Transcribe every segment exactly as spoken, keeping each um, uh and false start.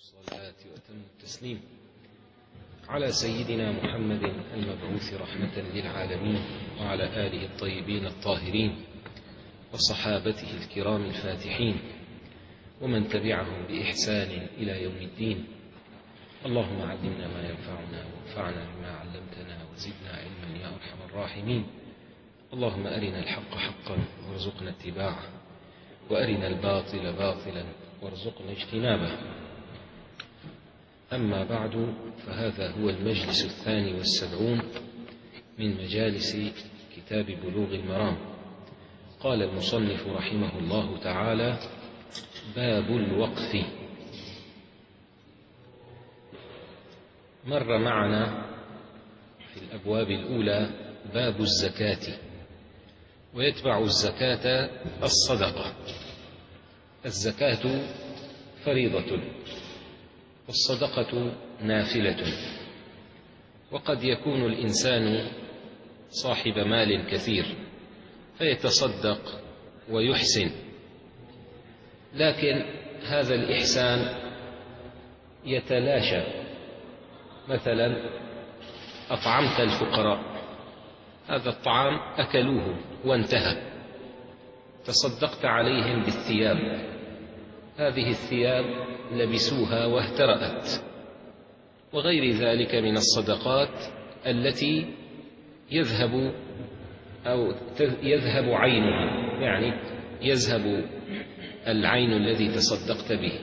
الصلاة وأتم التسليم على سيدنا محمد المبعوث رحمة للعالمين وعلى آله الطيبين الطاهرين وصحابته الكرام الفاتحين ومن تبعهم بإحسان إلى يوم الدين. اللهم علمنا ما ينفعنا وانفعنا بما علمتنا وزدنا علما يا أرحم الراحمين. اللهم أرنا الحق حقا وارزقنا اتباعه وأرنا الباطل باطلا وارزقنا اجتنابه. أما بعد، فهذا هو المجلس الثاني والسبعون من مجالس كتاب بلوغ المرام. قال المصنف رحمه الله تعالى: باب الوقف. مر معنا في الأبواب الأولى باب الزكاة، ويتبع الزكاة الصدقة. الزكاة فريضة والصدقة نافلة، وقد يكون الإنسان صاحب مال كثير فيتصدق ويحسن، لكن هذا الإحسان يتلاشى. مثلا أطعمت الفقراء، هذا الطعام أكلوه وانتهى، تصدقت عليهم بالثياب، هذه الثياب لبسوها واهترأت، وغير ذلك من الصدقات التي يذهب أو يذهب عينها، يعني يذهب العين الذي تصدقت به.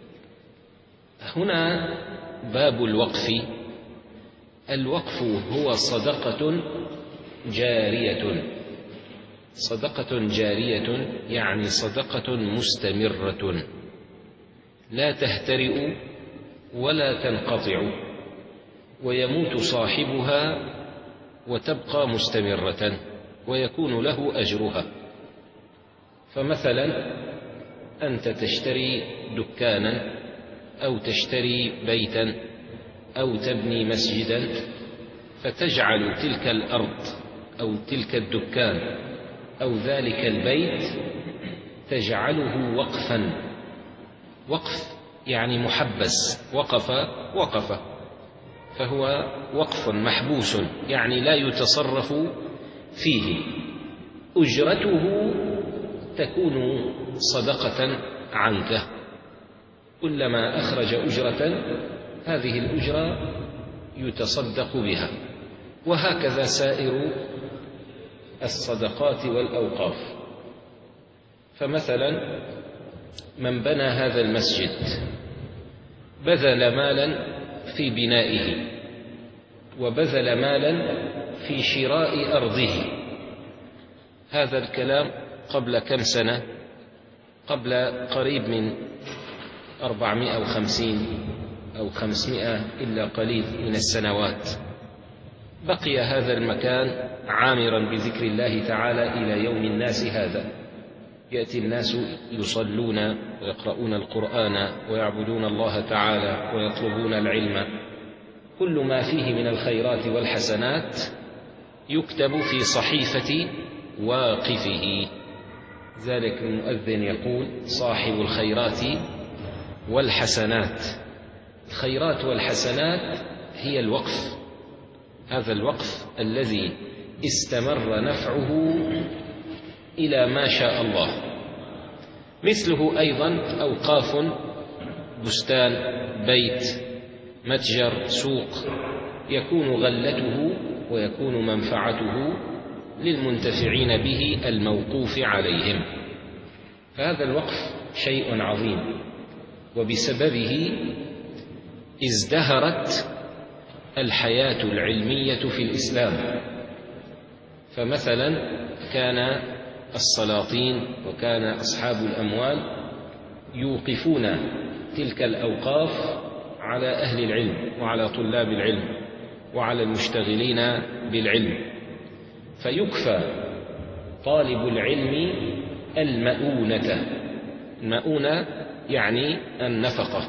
هنا باب الوقف. الوقف هو صدقة جارية. صدقة جارية يعني صدقة مستمرة لا تهترئ ولا تنقطع، ويموت صاحبها وتبقى مستمرة ويكون له أجرها. فمثلا أنت تشتري دكانا أو تشتري بيتا أو تبني مسجدا، فتجعل تلك الأرض أو تلك الدكان أو ذلك البيت تجعله وقفا. وقف يعني محبس، وقف وقف، فهو وقف محبوس، يعني لا يتصرف فيه. أجرته تكون صدقة عنك، كلما أخرج أجرة هذه الأجرة يتصدق بها، وهكذا سائر الصدقات والأوقاف. فمثلا من بنى هذا المسجد بذل مالا في بنائه، وبذل مالا في شراء أرضه. هذا الكلام قبل كم سنة؟ قبل قريب من أربعمائة وخمسين أو خمسمائة إلا قليل من السنوات. بقي هذا المكان عامرا بذكر الله تعالى إلى يوم الناس هذا. يأتي الناس يصلون ويقرؤون القرآن ويعبدون الله تعالى ويطلبون العلم. كل ما فيه من الخيرات والحسنات يكتب في صحيفة واقفه. ذلك المؤذن يقول: صاحب الخيرات والحسنات. الخيرات والحسنات هي الوقف. هذا الوقف الذي استمر نفعه إلى ما شاء الله. مثله أيضا أوقاف: بستان، بيت، متجر، سوق، يكون غلته ويكون منفعته للمنتفعين به الموقوف عليهم. فهذا الوقف شيء عظيم، وبسببه ازدهرت الحياة العلمية في الإسلام. فمثلا كان السلاطين وكان أصحاب الأموال يوقفون تلك الأوقاف على أهل العلم وعلى طلاب العلم وعلى المشتغلين بالعلم، فيكفى طالب العلم المؤونة. المؤونة يعني النفقة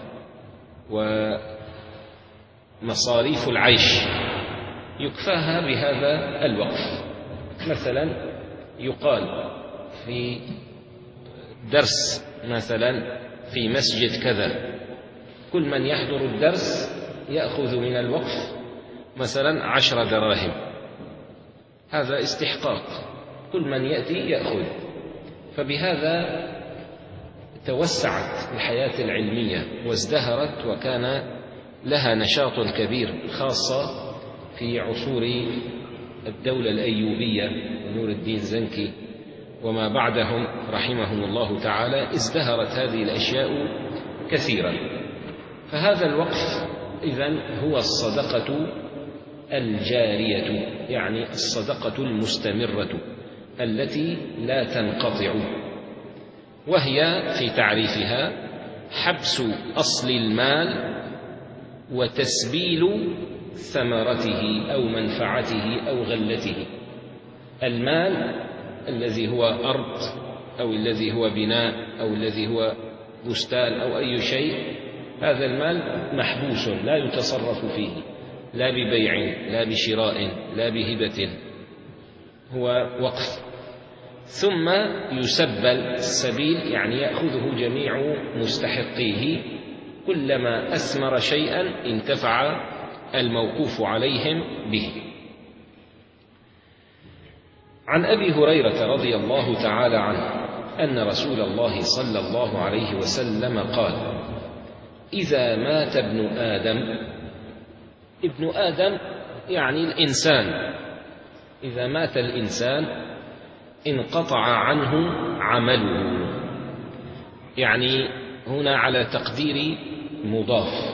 ومصاريف العيش، يكفاها بهذا الوقف. مثلا يقال في درس مثلا في مسجد كذا كل من يحضر الدرس يأخذ من الوقف مثلا عشر دراهم، هذا استحقاق، كل من يأتي يأخذ. فبهذا توسعت الحياة العلمية وازدهرت وكان لها نشاط كبير، خاصة في عصور الدولة الأيوبية ونور الدين زنكي وما بعدهم رحمهم الله تعالى، ازدهرت هذه الأشياء كثيرا. فهذا الوقف إذن هو الصدقة الجارية، يعني الصدقة المستمرة التي لا تنقطع، وهي في تعريفها حبس أصل المال وتسبيل ثمرته أو منفعته أو غلته. المال الذي هو أرض أو الذي هو بناء أو الذي هو بستان أو أي شيء، هذا المال محبوس لا يتصرف فيه، لا ببيع لا بشراء لا بهبة، هو وقف. ثم يسبل، السبيل يعني يأخذه جميع مستحقيه، كلما أثمر شيئا انتفع الموقوف عليهم به. عن أبي هريرة رضي الله تعالى عنه أن رسول الله صلى الله عليه وسلم قال: إذا مات ابن آدم، ابن آدم يعني الإنسان، إذا مات الإنسان انقطع عنه عمله، يعني هنا على تقدير مضاف،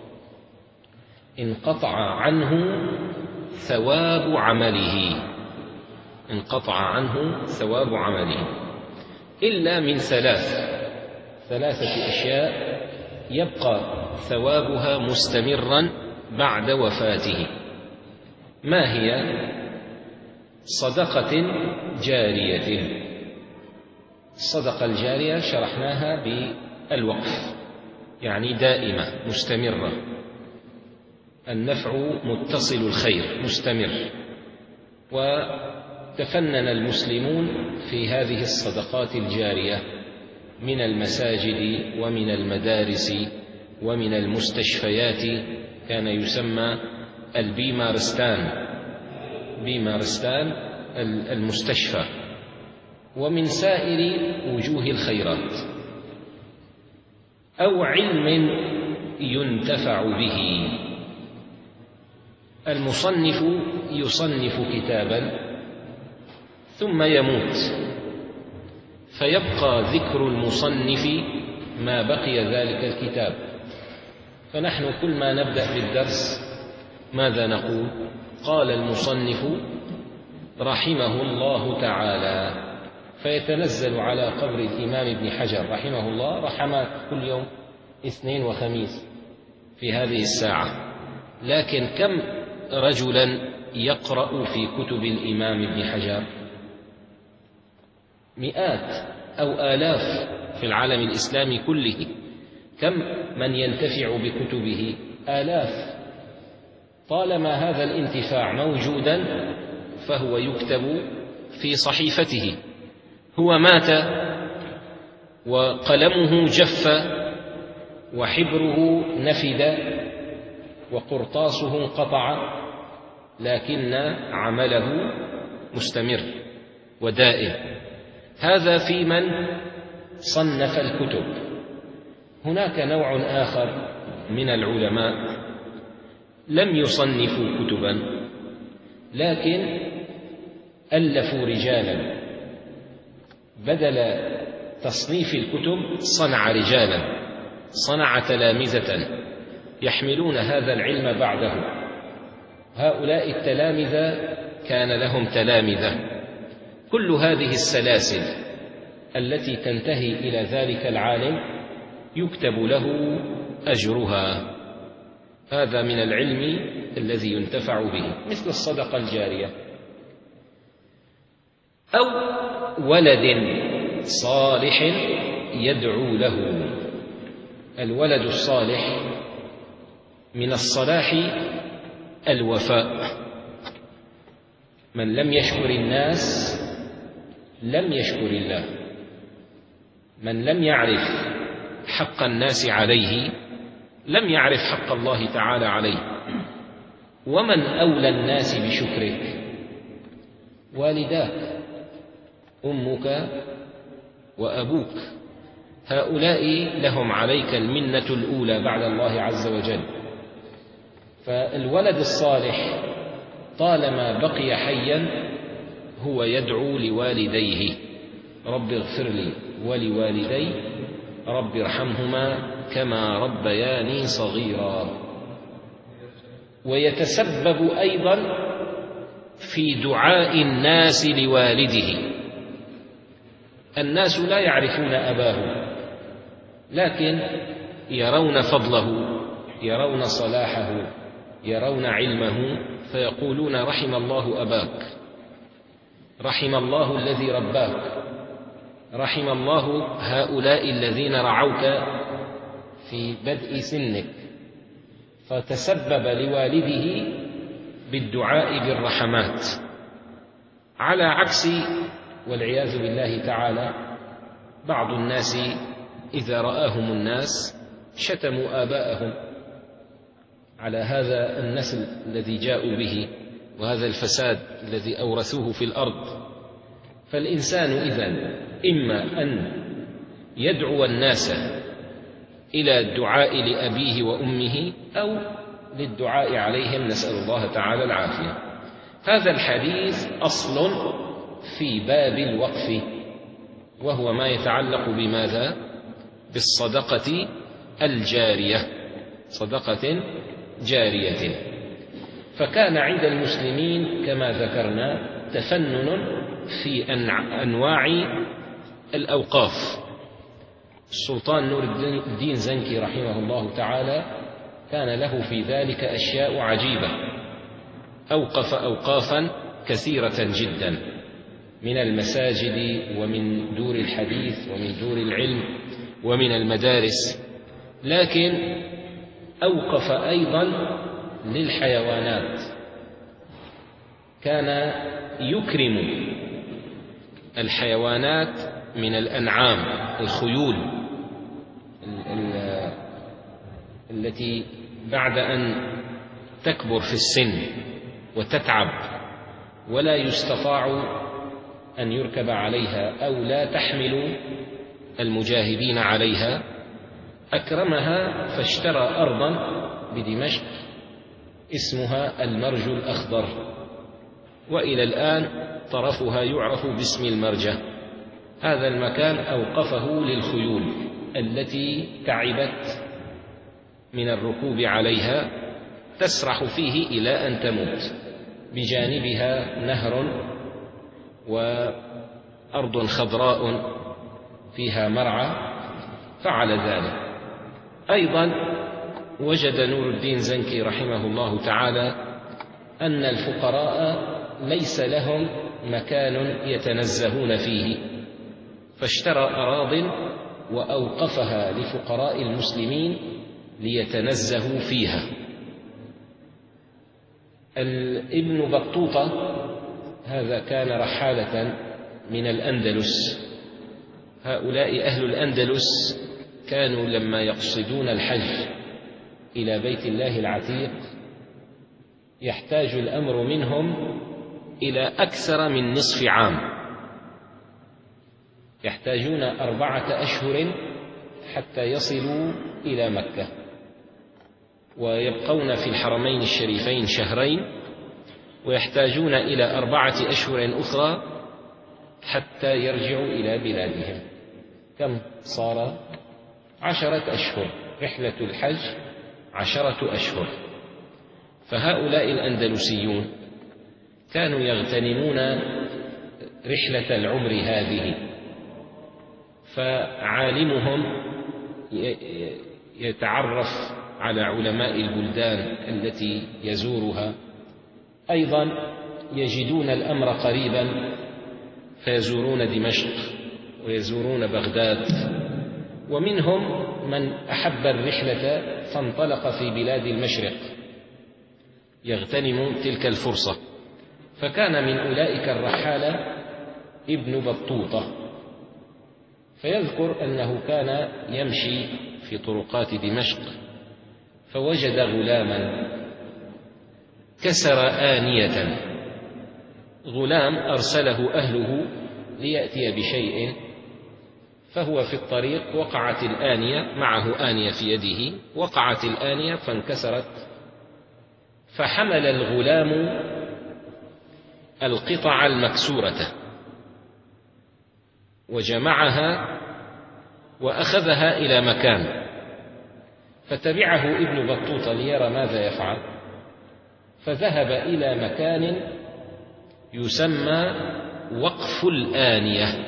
انقطع عنه ثواب عمله، انقطع عنه ثواب عمله إلا من ثلاث ثلاثة أشياء يبقى ثوابها مستمرا بعد وفاته. ما هي؟ صدقة جارية. الصدقة الجارية شرحناها بالوقف، يعني دائمة مستمرة، النفع متصل الخير مستمر. وتفنن المسلمون في هذه الصدقات الجارية من المساجد ومن المدارس ومن المستشفيات، كان يسمى البيمارستان، بيمارستان المستشفى، ومن سائر وجوه الخيرات، أو علم ينتفع به. المصنف يصنف كتابا ثم يموت، فيبقى ذكر المصنف ما بقي ذلك الكتاب. فنحن كل ما نبدأ بالدرس ماذا نقول؟ قال المصنف رحمه الله تعالى، فيتنزل على قبر الإمام ابن حجر رحمه الله رحمات كل يوم اثنين وخميس في هذه الساعة. لكن كم رجلا يقرأ في كتب الإمام ابن حجر؟ مئات أو آلاف في العالم الإسلامي كله. كم من ينتفع بكتبه؟ آلاف. طالما هذا الانتفاع موجودا فهو يكتب في صحيفته. هو مات وقلمه جف وحبره نفد وقرطاسه انقطع، لكن عمله مستمر ودائم. هذا في من صنف الكتب. هناك نوع آخر من العلماء لم يصنفوا كتبا، لكن ألفوا رجالا، بدل تصنيف الكتب صنع رجالا، صنع تلامذة يحملون هذا العلم بعده. هؤلاء التلامذة كان لهم تلامذة. كل هذه السلاسل التي تنتهي إلى ذلك العالم يكتب له أجرها. هذا من العلم الذي ينتفع به، مثل الصدقة الجارية. أو ولد صالح يدعو له. الولد الصالح من الصلاح الوفاء. من لم يشكر الناس لم يشكر الله. من لم يعرف حق الناس عليه لم يعرف حق الله تعالى عليه. ومن أولى الناس بشكرك؟ والداك، أمك وأبوك، هؤلاء لهم عليك المنة الأولى بعد الله عز وجل. فالولد الصالح طالما بقي حيا هو يدعو لوالديه: رب اغفر لي ولوالدي رب ارحمهما كما ربياني صغيرا. ويتسبب أيضا في دعاء الناس لوالده. الناس لا يعرفون أباه لكن يرون فضله، يرون صلاحه، يرون علمه، فيقولون: رحم الله أباك، رحم الله الذي رباك، رحم الله هؤلاء الذين رعوك في بدء سنك. فتسبب لوالده بالدعاء بالرحمات، على عكس والعياذ بالله تعالى بعض الناس إذا رآهم الناس شتموا آباءهم على هذا النسل الذي جاءوا به وهذا الفساد الذي أورثوه في الأرض. فالإنسان إذن إما أن يدعو الناس إلى الدعاء لأبيه وأمه أو للدعاء عليهم، نسأل الله تعالى العافية. هذا الحديث أصل في باب الوقف، وهو ما يتعلق بماذا؟ بالصدقة الجارية، صدقة جارية. فكان عند المسلمين كما ذكرنا تفنن في أنواع الأوقاف. السلطان نور الدين زنكي رحمه الله تعالى كان له في ذلك أشياء عجيبة، أوقف أوقافا كثيرة جدا من المساجد ومن دور الحديث ومن دور العلم ومن المدارس، لكن أوقف أيضا للحيوانات. كان يكرم الحيوانات من الأنعام، الخيول التي بعد أن تكبر في السن وتتعب ولا يستطاع أن يركب عليها أو لا تحمل المجاهدين عليها، أكرمها فاشترى أرضا بدمشق اسمها المرج الأخضر، وإلى الآن طرفها يعرف باسم المرجة. هذا المكان أوقفه للخيول التي تعبت من الركوب عليها، تسرح فيه إلى أن تموت، بجانبها نهر وأرض خضراء فيها مرعى، فعل ذلك. أيضا وجد نور الدين زنكي رحمه الله تعالى أن الفقراء ليس لهم مكان يتنزهون فيه، فاشترى أراضٍ وأوقفها لفقراء المسلمين ليتنزهوا فيها. ابن بطوطة هذا كان رحالة من الأندلس. هؤلاء أهل الأندلس كانوا لما يقصدون الحج إلى بيت الله العتيق يحتاج الأمر منهم إلى أكثر من نصف عام، يحتاجون أربعة أشهر حتى يصلوا إلى مكة، ويبقون في الحرمين الشريفين شهرين، ويحتاجون إلى أربعة أشهر أخرى حتى يرجعوا إلى بلادهم. كم صار؟ عشرة أشهر. رحلة الحج عشرة أشهر. فهؤلاء الأندلسيون كانوا يغتنمون رحلة العمر هذه، فعالمهم يتعرف على علماء البلدان التي يزورها، أيضا يجدون الأمر قريبا فيزورون دمشق ويزورون بغداد. ومنهم من أحب الرحلة فانطلق في بلاد المشرق يغتنم تلك الفرصة، فكان من أولئك الرحالة ابن بطوطة. فيذكر أنه كان يمشي في طرقات دمشق فوجد غلاما كسر آنية. غلام أرسله أهله ليأتي بشيء، فهو في الطريق وقعت الآنية، معه آنية في يده، وقعت الآنية فانكسرت، فحمل الغلام القطع المكسورة وجمعها وأخذها إلى مكان، فتبعه ابن بطوطة ليرى ماذا يفعل، فذهب إلى مكان يسمى وقف الآنية.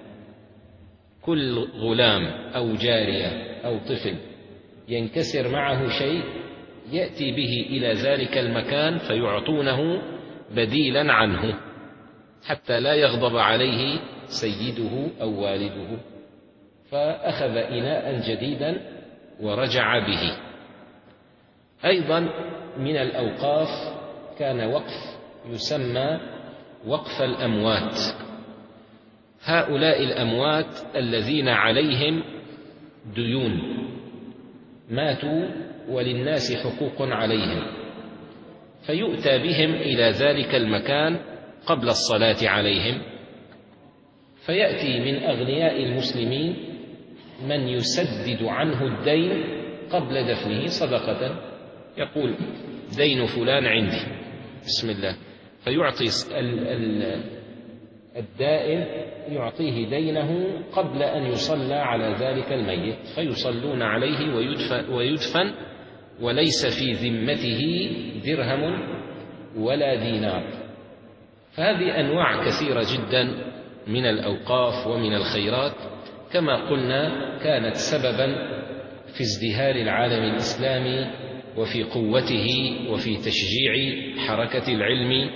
كل غلام أو جارية أو طفل ينكسر معه شيء يأتي به إلى ذلك المكان فيعطونه بديلا عنه حتى لا يغضب عليه سيده أو والده، فأخذ إناء جديدا ورجع به. أيضا من الأوقاف كان وقف يسمى وقف الأموات. هؤلاء الأموات الذين عليهم ديون، ماتوا وللناس حقوق عليهم، فيؤتى بهم إلى ذلك المكان قبل الصلاة عليهم، فيأتي من أغنياء المسلمين من يسدد عنه الدين قبل دفنه صدقة، يقول دين فلان عندي بسم الله، فيعطي الدائن يعطيه دينه قبل أن يصلى على ذلك الميت، فيصلون عليه ويدفن, ويدفن وليس في ذمته درهم ولا دينار. فهذه أنواع كثيرة جدا من الأوقاف ومن الخيرات، كما قلنا كانت سببا في ازدهار العالم الإسلامي وفي قوته وفي تشجيع حركة العلم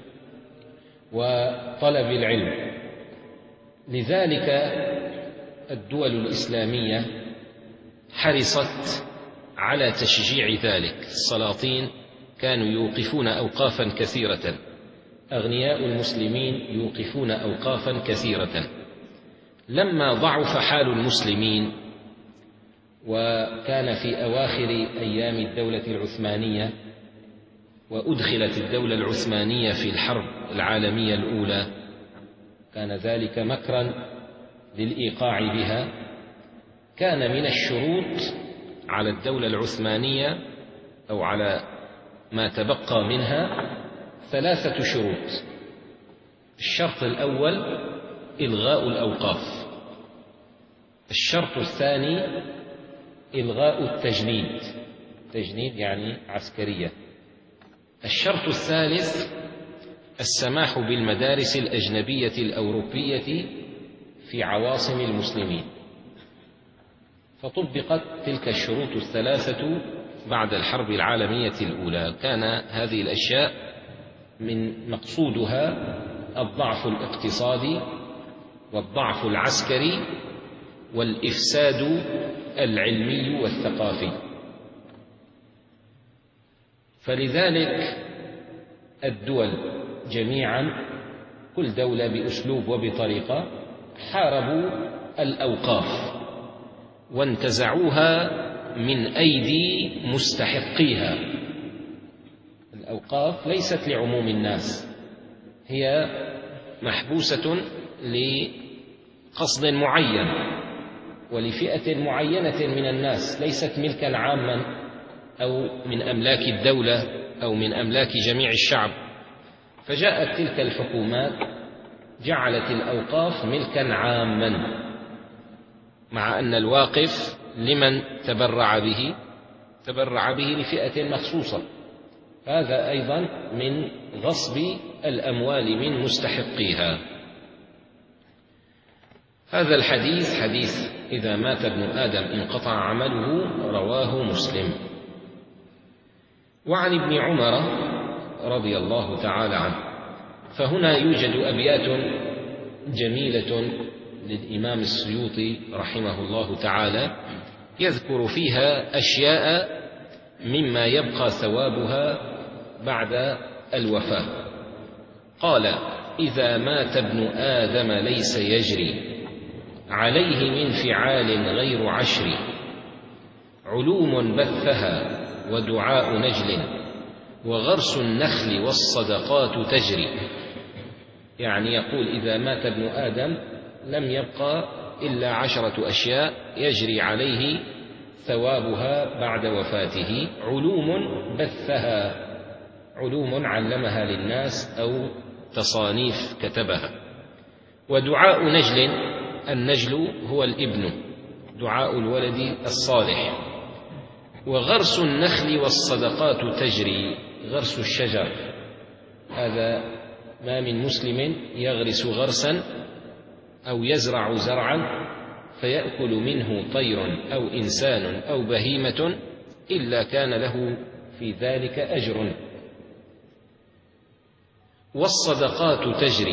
وطلب العلم. لذلك الدول الإسلامية حرصت على تشجيع ذلك. السلاطين كانوا يوقفون أوقافا كثيرة، أغنياء المسلمين يوقفون أوقافا كثيرة. لما ضعف حال المسلمين وكان في أواخر أيام الدولة العثمانية وأدخلت الدولة العثمانية في الحرب العالمية الأولى، كان ذلك مكرا للإيقاع بها. كان من الشروط على الدولة العثمانية أو على ما تبقى منها ثلاثة شروط. الشرط الأول إلغاء الأوقاف، الشرط الثاني إلغاء التجنيد، تجنيد يعني عسكرية. الشرط الثالث السماح بالمدارس الأجنبية الأوروبية في عواصم المسلمين. فطبقت تلك الشروط الثلاثة بعد الحرب العالمية الأولى. كان هذه الأشياء من مقصودها الضعف الاقتصادي والضعف العسكري والإفساد العلمي والثقافي. فلذلك الدول جميعا كل دولة بأسلوب وبطريقة حاربوا الأوقاف وانتزعوها من أيدي مستحقيها. الأوقاف ليست لعموم الناس، هي محبوسة لقصد معين ولفئة معينة من الناس، ليست ملكا عاما أو من أملاك الدولة أو من أملاك جميع الشعب. فجاءت تلك الحكومات جعلت الأوقاف ملكا عاما، مع أن الواقف لمن تبرع به؟ تبرع به لفئة مخصوصة. هذا أيضا من غصب الأموال من مستحقيها. هذا الحديث حديث إذا مات ابن آدم انقطع عمله، رواه مسلم. وعن ابن عمر رضي الله تعالى عنه. فهنا يوجد أبيات جميلة للإمام السيوطي رحمه الله تعالى يذكر فيها أشياء مما يبقى ثوابها بعد الوفاة. قال: إذا مات ابن آدم ليس يجري عليه من فعال غير عشر، علوم بثها ودعاء نجل وغرس النخل والصدقات تجري. يعني يقول إذا مات ابن آدم لم يبقى إلا عشرة أشياء يجري عليه ثوابها بعد وفاته. علوم بثها، علوم علمها للناس أو تصانيف كتبها. ودعاء نجل، النجل هو الابن، دعاء الولد الصالح. وغرس النخل والصدقات تجري، غرس الشجر، هذا ما من مسلم يغرس غرسا أو يزرع زرعا فيأكل منه طير أو إنسان أو بهيمة إلا كان له في ذلك أجر. والصدقات تجري.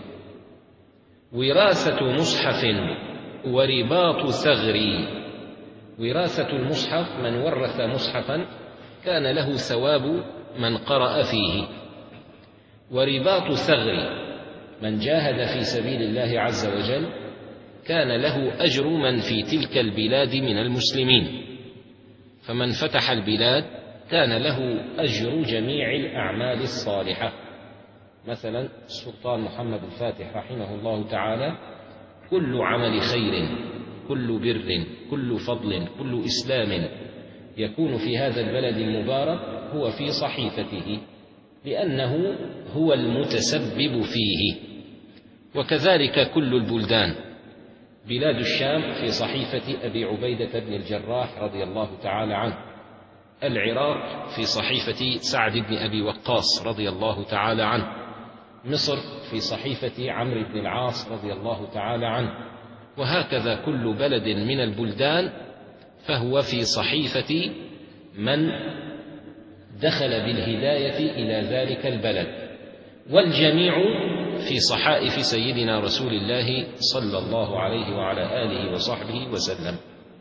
وراثة مصحف ورباط ثغر، وراثة المصحف، من ورث مصحفا كان له ثواب من قرأ فيه. ورباط ثغر، من جاهد في سبيل الله عز وجل كان له أجر من في تلك البلاد من المسلمين، فمن فتح البلاد كان له أجر جميع الأعمال الصالحة. مثلا السلطان محمد الفاتح رحمه الله تعالى كل عمل خير، كل بر، كل فضل، كل إسلام يكون في هذا البلد المبارك هو في صحيفته، لأنه هو المتسبب فيه. وكذلك كل البلدان. بلاد الشام في صحيفة أبي عبيدة بن الجراح رضي الله تعالى عنه. العراق في صحيفة سعد بن أبي وقاص رضي الله تعالى عنه. مصر في صحيفة عمرو بن العاص رضي الله تعالى عنه. وهكذا كل بلد من البلدان فهو في صحيفة من دخل بالهداية إلى ذلك البلد، والجميع في صحائف سيدنا رسول الله صلى الله عليه وعلى آله وصحبه وسلم.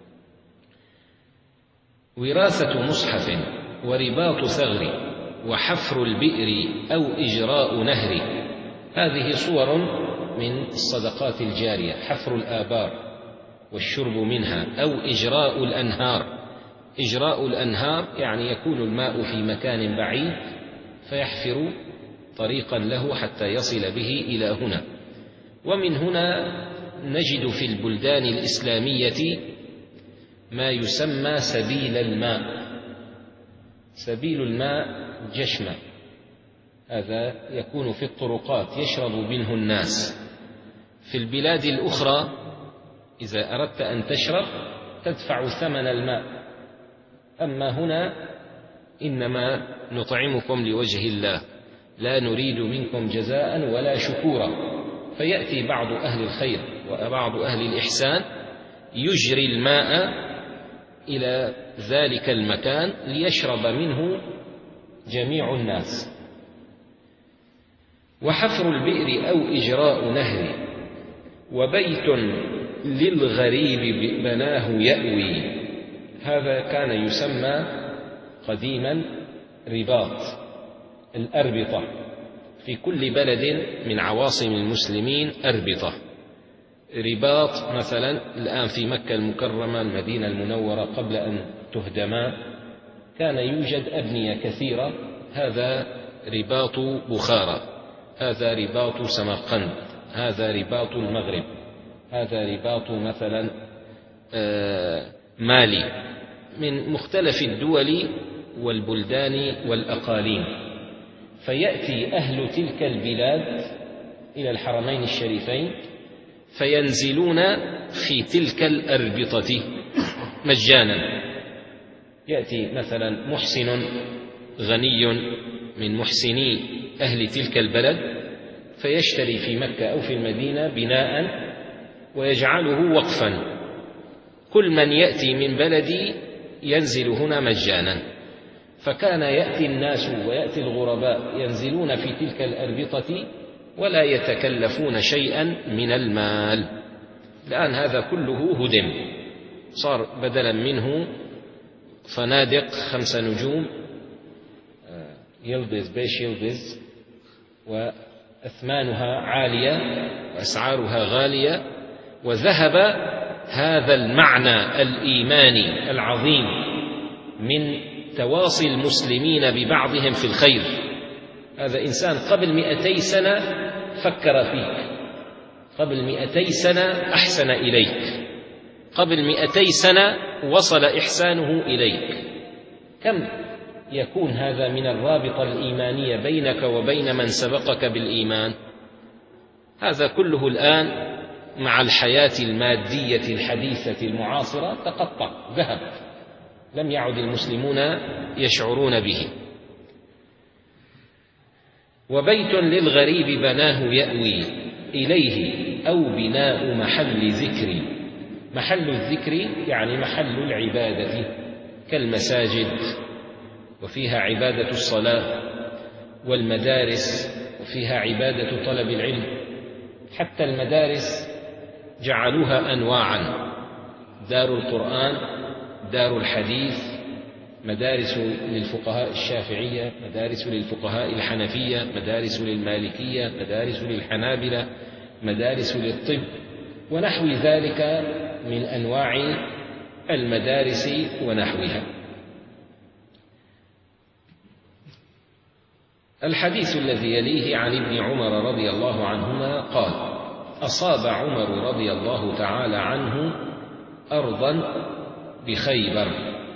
وراثة مصحف ورباط ثغر وحفر البئر أو إجراء نهر، هذه صور من الصدقات الجارية. حفر الآبار والشرب منها، أو إجراء الأنهار. إجراء الأنهار يعني يكون الماء في مكان بعيد فيحفر طريقا له حتى يصل به إلى هنا. ومن هنا نجد في البلدان الإسلامية ما يسمى سبيل الماء. سبيل الماء جشمة، هذا يكون في الطرقات يشرب منه الناس. في البلاد الأخرى إذا أردت أن تشرب تدفع ثمن الماء، أما هنا إنما نطعمكم لوجه الله لا نريد منكم جزاء ولا شكورا. فيأتي بعض أهل الخير وبعض أهل الإحسان يجري الماء إلى ذلك المكان ليشرب منه جميع الناس. وحفر البئر أو إجراء نهر. وبيت للغريب بناه يأوي، هذا كان يسمى قديما رباط الأربطة. في كل بلد من عواصم المسلمين أربطة. رباط مثلا الآن في مكة المكرمة المدينة المنورة قبل أن تهدما كان يوجد أبنية كثيرة، هذا رباط بخارى، هذا رباط سمرقند، هذا رباط المغرب، هذا رباط مثلا مالي، من مختلف الدول والبلدان والأقاليم. فيأتي أهل تلك البلاد إلى الحرمين الشريفين فينزلون في تلك الأربطة مجانا. يأتي مثلا محسن غني من محسني أهل تلك البلد فيشتري في مكة أو في المدينة بناء ويجعله وقفا، كل من يأتي من بلدي ينزل هنا مجانا. فكان يأتي الناس ويأتي الغرباء ينزلون في تلك الأربطة ولا يتكلفون شيئا من المال. الآن هذا كله هدم، صار بدلا منه فنادق خمس نجوم يلبز بيش يلبز، وأثمانها عالية وأسعارها غالية، وذهب هذا المعنى الإيماني العظيم من تواصي المسلمين ببعضهم في الخير. هذا إنسان قبل مئتي سنة فكر فيك، قبل مئتي سنة أحسن إليك، قبل مئتي سنة وصل إحسانه إليك. كم يكون هذا من الرابطة الإيمانية بينك وبين من سبقك بالإيمان؟ هذا كله الآن مع الحياة المادية الحديثة المعاصرة تقطع، ذهب، لم يعد المسلمون يشعرون به. وبيت للغريب بناه يأوي إليه أو بناء محل ذكر. محل الذكر يعني محل العبادة كالمساجد، وفيها عبادة الصلاة، والمدارس وفيها عبادة طلب العلم. حتى المدارس جعلوها أنواعا: دار القرآن، دار الحديث، مدارس للفقهاء الشافعية، مدارس للفقهاء الحنفية، مدارس للمالكية، مدارس للحنابلة، مدارس للطب، ونحو ذلك من أنواع المدارس ونحوها. الحديث الذي يليه عن ابن عمر رضي الله عنهما قال: أصاب عمر رضي الله تعالى عنه أرضا بخيبر،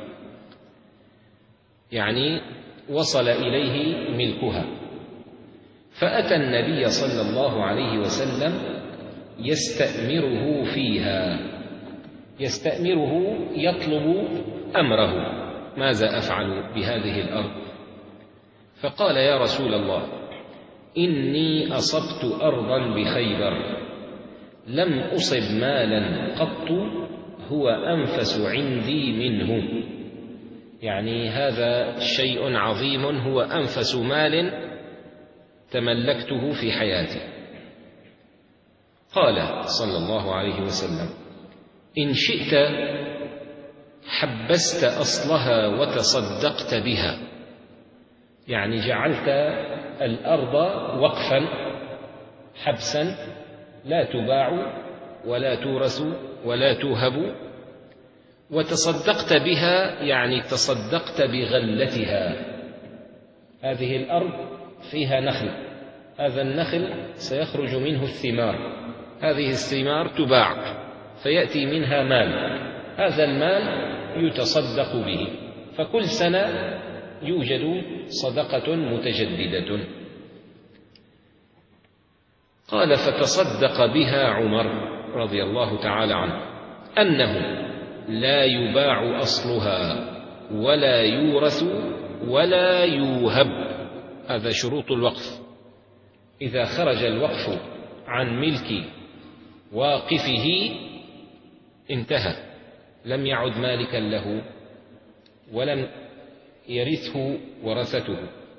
يعني وصل إليه ملكها، فأتى النبي صلى الله عليه وسلم يستأمره فيها. يستأمره يطلب أمره: ماذا أفعل بهذه الأرض؟ فقال: يا رسول الله، إني أصبت أرضا بخيبر لم أصب مالا قط هو أنفس عندي منه، يعني هذا شيء عظيم، هو أنفس مال تملكته في حياتي. قال صلى الله عليه وسلم: إن شئت حبست أصلها وتصدقت بها، يعني جعلت الأرض وقفا حبسا لا تباع ولا تورث ولا توهب، وتصدقت بها يعني تصدقت بغلتها. هذه الأرض فيها نخل، هذا النخل سيخرج منه الثمار، هذه الثمار تباع فيأتي منها مال، هذا المال يتصدق به، فكل سنة يوجد صدقة متجددة. قال: فتصدق بها عمر رضي الله تعالى عنه أنه لا يباع أصلها ولا يورث ولا يوهب. هذا شروط الوقف. إذا خرج الوقف عن ملك واقفه انتهى، لم يعد مالكا له ولم يرثه ورثته.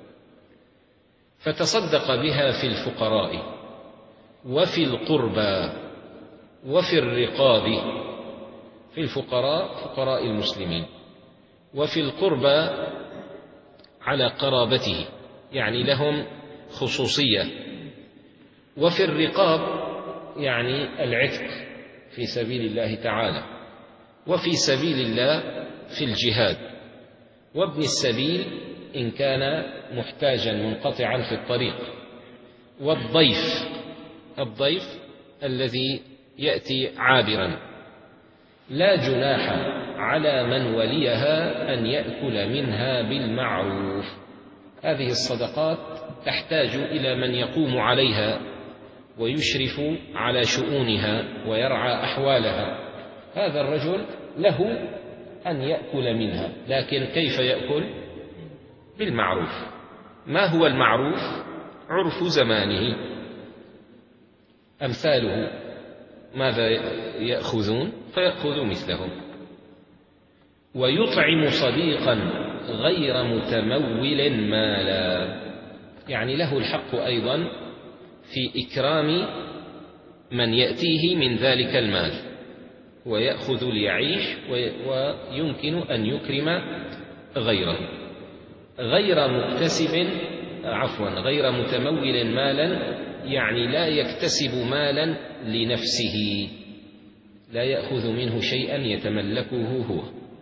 فتصدق بها في الفقراء وفي القربى وفي الرقاب، في الفقراء فقراء المسلمين، وفي القربى على قرابته يعني لهم خصوصية، وفي الرقاب يعني العتق في سبيل الله تعالى، وفي سبيل الله في الجهاد، وابن السبيل إن كان محتاجا منقطعا في الطريق، والضيف، الضيف الذي يأتي عابرا. لا جناح على من وليها أن يأكل منها بالمعروف. هذه الصدقات تحتاج إلى من يقوم عليها ويشرف على شؤونها ويرعى أحوالها. هذا الرجل له أن يأكل منها، لكن كيف يأكل؟ بالمعروف. ما هو المعروف؟ عرف زمانه. أمثاله ماذا يأخذون؟ فيأخذوا مثلهم. ويطعم صديقا غير متمول مالا، يعني له الحق أيضا في إكرام من يأتيه من ذلك المال، ويأخذ ليعيش ويمكن أن يكرم غيره. غير مكتسب عفوا غير متمول مالا يعني لا يكتسب مالا لنفسه، لا يأخذ منه شيئا يتملكه هو.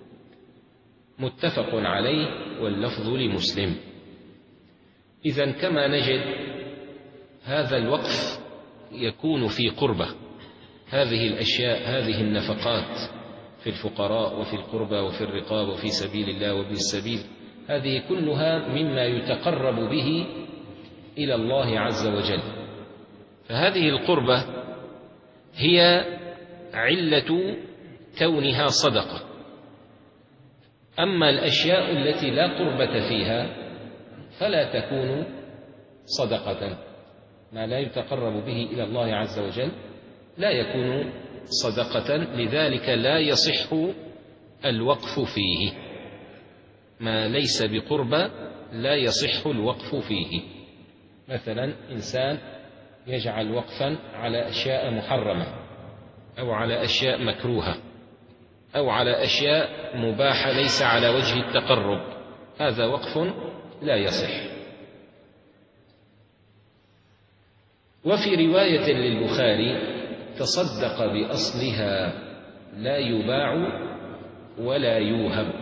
متفق عليه واللفظ لمسلم. إذن كما نجد هذا الوقف يكون في قربة، هذه الأشياء هذه النفقات في الفقراء وفي القربى وفي الرقاب وفي سبيل الله وابن السبيل، هذه كلها مما يتقرب به إلى الله عز وجل. فهذه القربة هي علة كونها صدقة. أما الأشياء التي لا قربة فيها فلا تكون صدقة، ما لا يتقرب به إلى الله عز وجل لا يكون صدقة، لذلك لا يصح الوقف فيه. ما ليس بقربة لا يصح الوقف فيه. مثلا إنسان يجعل وقفا على أشياء محرمة أو على أشياء مكروهة أو على أشياء مباحة ليس على وجه التقرب، هذا وقف لا يصح. وفي رواية للبخاري: تصدق بأصلها لا يباع ولا يوهب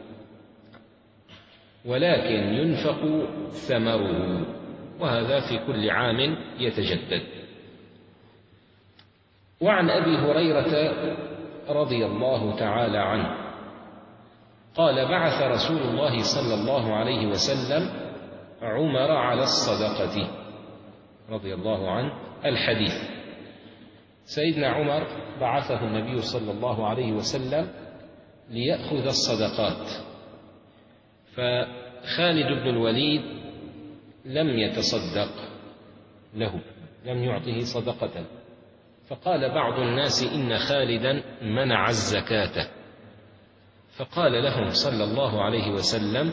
ولكن ينفق ثمره، وهذا في كل عام يتجدد. وعن أبي هريرة رضي الله تعالى عنه قال: بعث رسول الله صلى الله عليه وسلم عمر على الصدقة رضي الله عنه. الحديث: سيدنا عمر بعثه النبي صلى الله عليه وسلم ليأخذ الصدقات، فخالد بن الوليد لم يتصدق له، لم يعطه صدقة، فقال بعض الناس إن خالدا منع الزكاة، فقال لهم صلى الله عليه وسلم: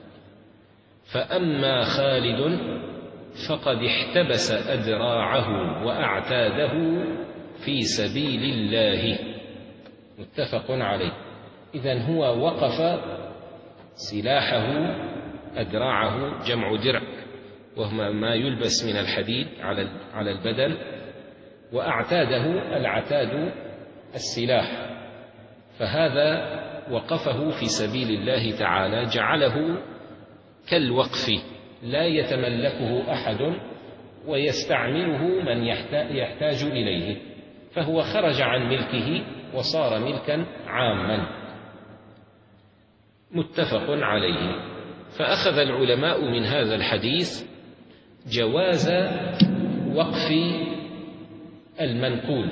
فأما خالد فقد احتبس أذراعه وأعتاده في سبيل الله. متفق عليه. إذن هو وقف سلاحه، أذراعه جمع درع وهو ما يلبس من الحديد على البدن، وأعتاده العتاد السلاح، فهذا وقفه في سبيل الله تعالى، جعله كالوقف لا يتملكه أحد ويستعمله من يحتاج إليه، فهو خرج عن ملكه وصار ملكا عاما. متفق عليه. فأخذ العلماء من هذا الحديث جواز وقف المنقول.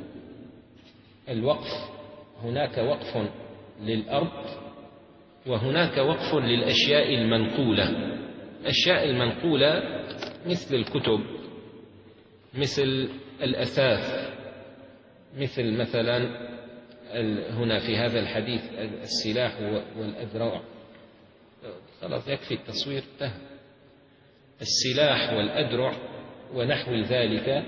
الوقف هناك وقف للأرض وهناك وقف للأشياء المنقولة. الأشياء المنقولة مثل الكتب، مثل الأثاث، مثل مثلا هنا في هذا الحديث السلاح والأذرع. خلاص يكفي التصوير انتهى. السلاح والأذرع ونحو ذلك،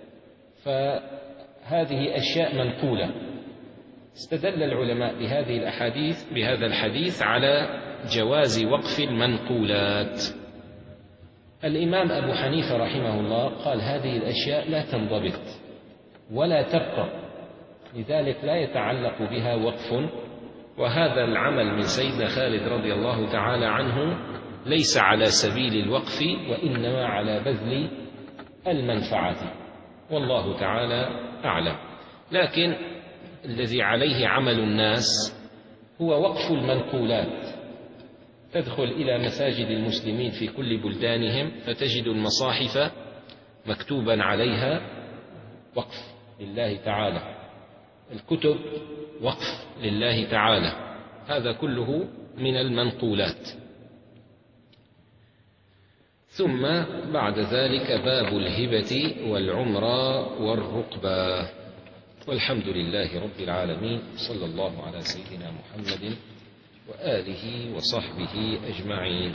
فهذه أشياء منقولة. استدل العلماء بهذه الأحاديث بهذا الحديث على جواز وقف المنقولات. الإمام أبو حنيفة رحمه الله قال: هذه الأشياء لا تنضبط ولا تبقى، لذلك لا يتعلق بها وقف. وهذا العمل من سيدنا خالد رضي الله تعالى عنه ليس على سبيل الوقف، وإنما على بذل المنفعة، والله تعالى أعلم. لكن الذي عليه عمل الناس هو وقف المنقولات. تدخل إلى مساجد المسلمين في كل بلدانهم فتجد المصاحف مكتوبا عليها وقف لله تعالى، الكتب وقف لله تعالى، هذا كله من المنقولات. ثم بعد ذلك باب الهبة والعمرة والرقبة. والحمد لله رب العالمين، صلى الله على سيدنا محمد وآله وصحبه أجمعين.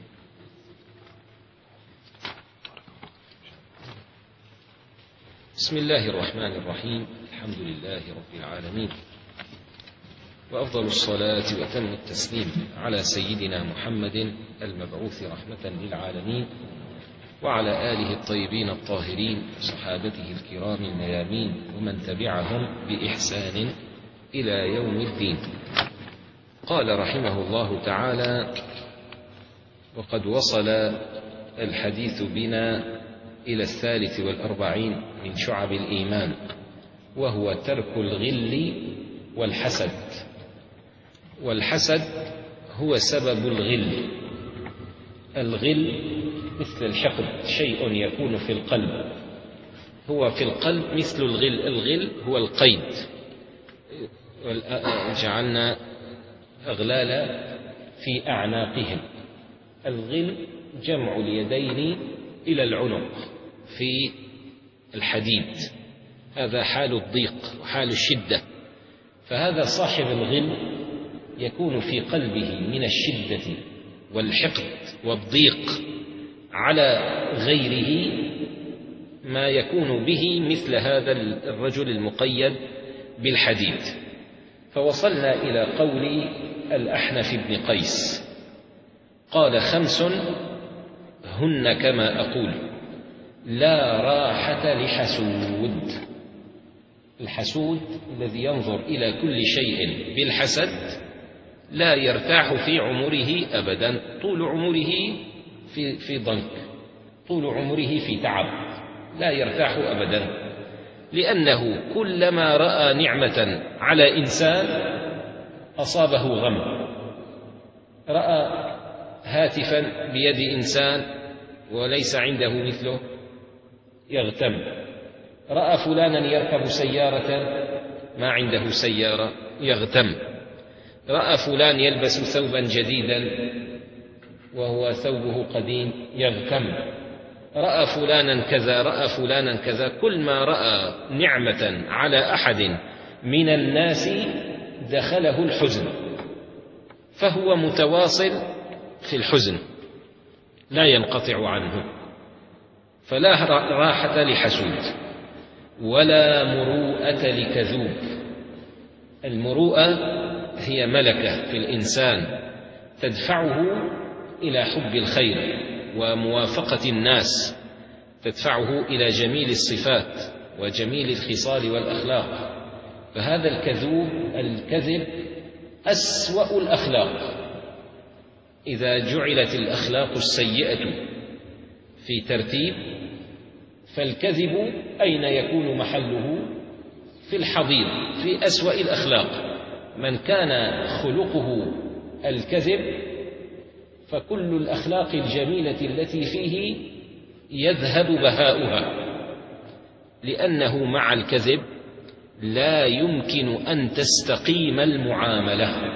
بسم الله الرحمن الرحيم. الحمد لله رب العالمين، وأفضل الصلاة وأتم التسليم على سيدنا محمد المبعوث رحمة للعالمين وعلى آله الطيبين الطاهرين وصحابته الكرام الميامين ومن تبعهم بإحسان إلى يوم الدين. قال رحمه الله تعالى: وقد وصل الحديث بنا إلى الثالث والأربعين من شعب الإيمان، وهو ترك الغل والحسد. والحسد هو سبب الغل. الغل مثل الحقد، شيء يكون في القلب، هو في القلب مثل الغل. الغل هو القيد، جعلنا أغلال في أعناقهم. الغل جمع اليدين إلى العنق في الحديد، هذا حال الضيق وحال الشدة. فهذا صاحب الغل يكون في قلبه من الشدة والحقد والضيق على غيره ما يكون به مثل هذا الرجل المقيد بالحديد. فوصلنا إلى قول الأحنف بن قيس، قال: خمس هن كما أقول، لا راحة لحسود. الحسود الذي ينظر إلى كل شيء بالحسد لا يرتاح في عمره أبدا، طول عمره في, في ضنك، طول عمره في تعب، لا يرتاح أبدا، لأنه كلما رأى نعمة على إنسان أصابه غم. رأى هاتفا بيد إنسان وليس عنده مثله يغتم. رأى فلانا يركب سيارة ما عنده سيارة يغتم. رأى فلان يلبس ثوبا جديدا وهو ثوبه قديم يغتم. رأى فلانا كذا، رأى فلانا كذا. كل ما رأى نعمة على أحد من الناس دخله الحزن، فهو متواصل في الحزن لا ينقطع عنه. فلا راحة لحسود ولا مروءة لكذوب. المروءة هي ملكة في الإنسان تدفعه إلى حب الخير وموافقة الناس، تدفعه إلى جميل الصفات وجميل الخصال والأخلاق. فهذا الكذوب، الكذب أسوأ الأخلاق. إذا جعلت الأخلاق السيئة في ترتيب، فالكذب أين يكون محله؟ في الحضيض، في أسوأ الأخلاق. من كان خلقه الكذب فكل الأخلاق الجميلة التي فيه يذهب بهاؤها، لأنه مع الكذب لا يمكن أن تستقيم المعاملة.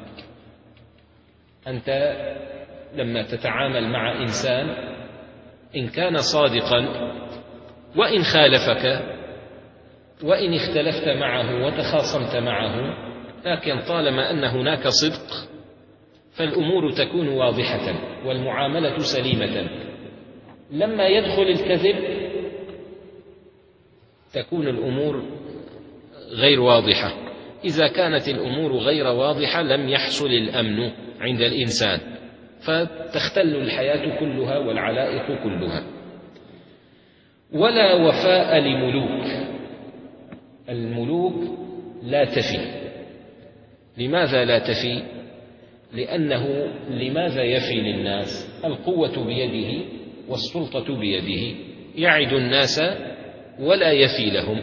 أنت لما تتعامل مع إنسان إن كان صادقا وإن خالفك وإن اختلفت معه وتخاصمت معه، لكن طالما أن هناك صدق فالأمور تكون واضحة والمعاملة سليمة. لما يدخل الكذب تكون الأمور غير واضحة. إذا كانت الأمور غير واضحة لم يحصل الأمن عند الإنسان، فتختل الحياة كلها والعلائق كلها. ولا وفاء لملوك. الملوك لا تفي. لماذا لا تفي؟ لأنه لماذا يفي للناس؟ القوة بيده والسلطة بيده، يعد الناس ولا يفي لهم،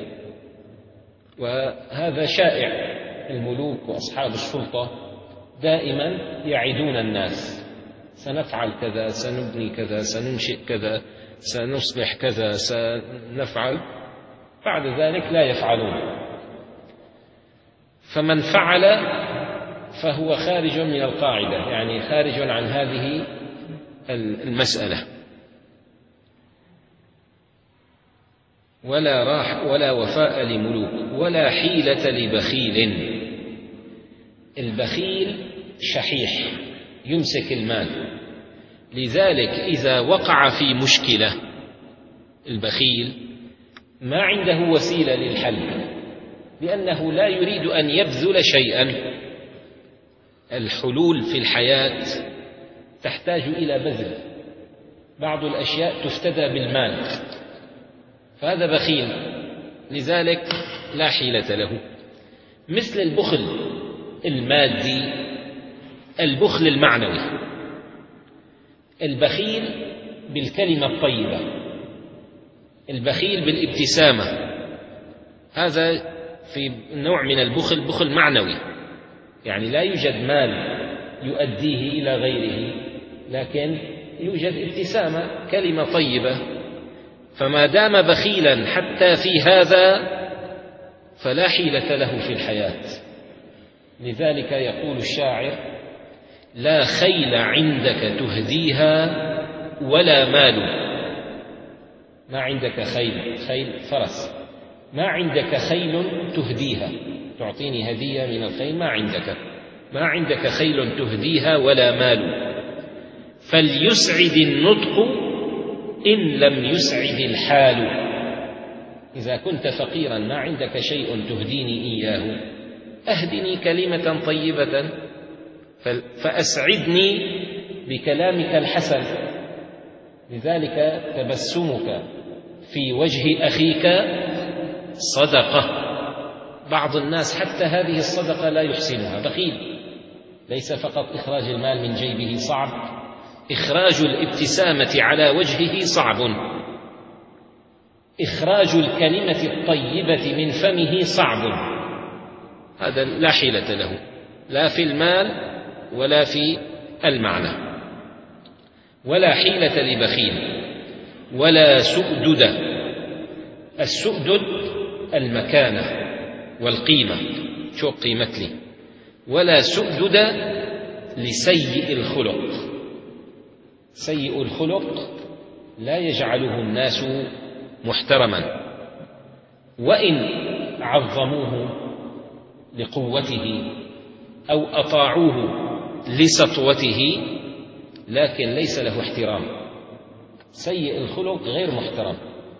وهذا شائع. الملوك وأصحاب السلطة دائما يعدون الناس: سنفعل كذا، سنبني كذا، سننشئ كذا، سنصلح كذا، سنفعل. بعد ذلك لا يفعلون. فمن فعل فهو خارج من القاعدة، يعني خارج عن هذه المسألة. ولا راح ولا وفاء لملوك ولا حيلة لبخيل. البخيل شحيح يمسك المال، لذلك إذا وقع في مشكلة البخيل ما عنده وسيلة للحل، لأنه لا يريد أن يبذل شيئا. الحلول في الحياة تحتاج إلى بذل، بعض الأشياء تفتدى بالمال، فهذا بخيل، لذلك لا حيلة له. مثل البخل المادي، البخل المعنوي. البخيل بالكلمة الطيبة، البخيل بالابتسامة، هذا في نوع من البخل، بخل معنوي، يعني لا يوجد مال يؤديه إلى غيره، لكن يوجد ابتسامة، كلمة طيبة. فما دام بخيلا حتى في هذا فلا حيلة له في الحياة. لذلك يقول الشاعر: لا خيل عندك تهديها ولا مال. ما عندك خيل، خيل فرس، ما عندك خيل تهديها، تعطيني هدية من الخيل، ما عندك ما عندك خيل تهديها ولا مال. فليسعد النطق إن لم يسعد الحال. إذا كنت فقيرا ما عندك شيء تهديني إياه، أهدني كلمة طيبة فأسعدني بكلامك الحسن. لذلك تبسمك في وجه أخيك صدقة. بعض الناس حتى هذه الصدقة لا يحسنها، بخيل. ليس فقط إخراج المال من جيبه صعب، إخراج الابتسامة على وجهه صعب، إخراج الكلمة الطيبة من فمه صعب. هذا لا حيلة له، لا في المال ولا في المعنى. ولا حيلة لبخيل. ولا سؤدد. السؤدد المكانة والقيمة، شو قيمت لي. ولا سؤدد لسيء الخلق. سيء الخلق لا يجعله الناس محترما، وإن عظموه لقوته أو أطاعوه لسطوته، لكن ليس له احترام. سيء الخلق غير محترم.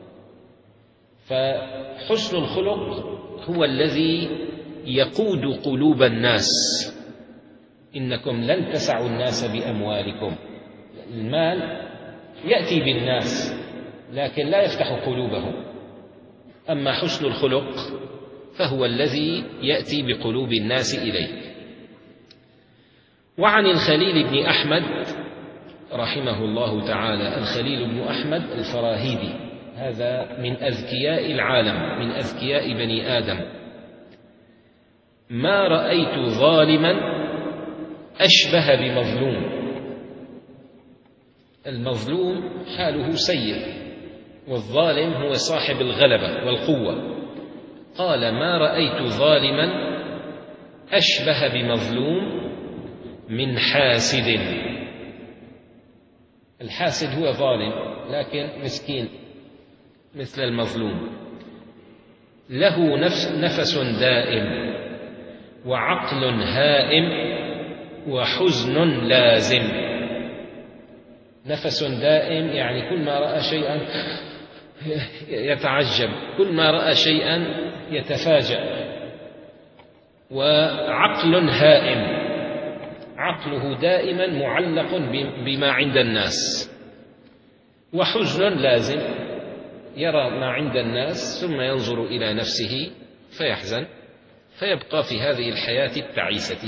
فحسن الخلق هو الذي يقود قلوب الناس. إنكم لن تسعوا الناس بأموالكم. المال يأتي بالناس لكن لا يفتح قلوبهم، أما حسن الخلق فهو الذي يأتي بقلوب الناس إليه. وعن الخليل بن أحمد رحمه الله تعالى، الخليل بن أحمد الفراهيدي، هذا من أذكياء العالم، من أذكياء بني آدم: ما رأيت ظالما أشبه بمظلوم. المظلوم حاله سيء، والظالم هو صاحب الغلبة والقوة. قال: ما رأيت ظالما أشبه بمظلوم من حاسد. الحاسد هو ظالم لكن مسكين مثل المظلوم. له نفس نفس دائم وعقل هائم وحزن لازم. نفس دائم يعني كل ما رأى شيئا يتعجب، كل ما رأى شيئا يتفاجأ. وعقل هائم، عقله دائما معلق بما عند الناس. وحزن لازم، يرى ما عند الناس ثم ينظر إلى نفسه فيحزن، فيبقى في هذه الحياة التعيسة.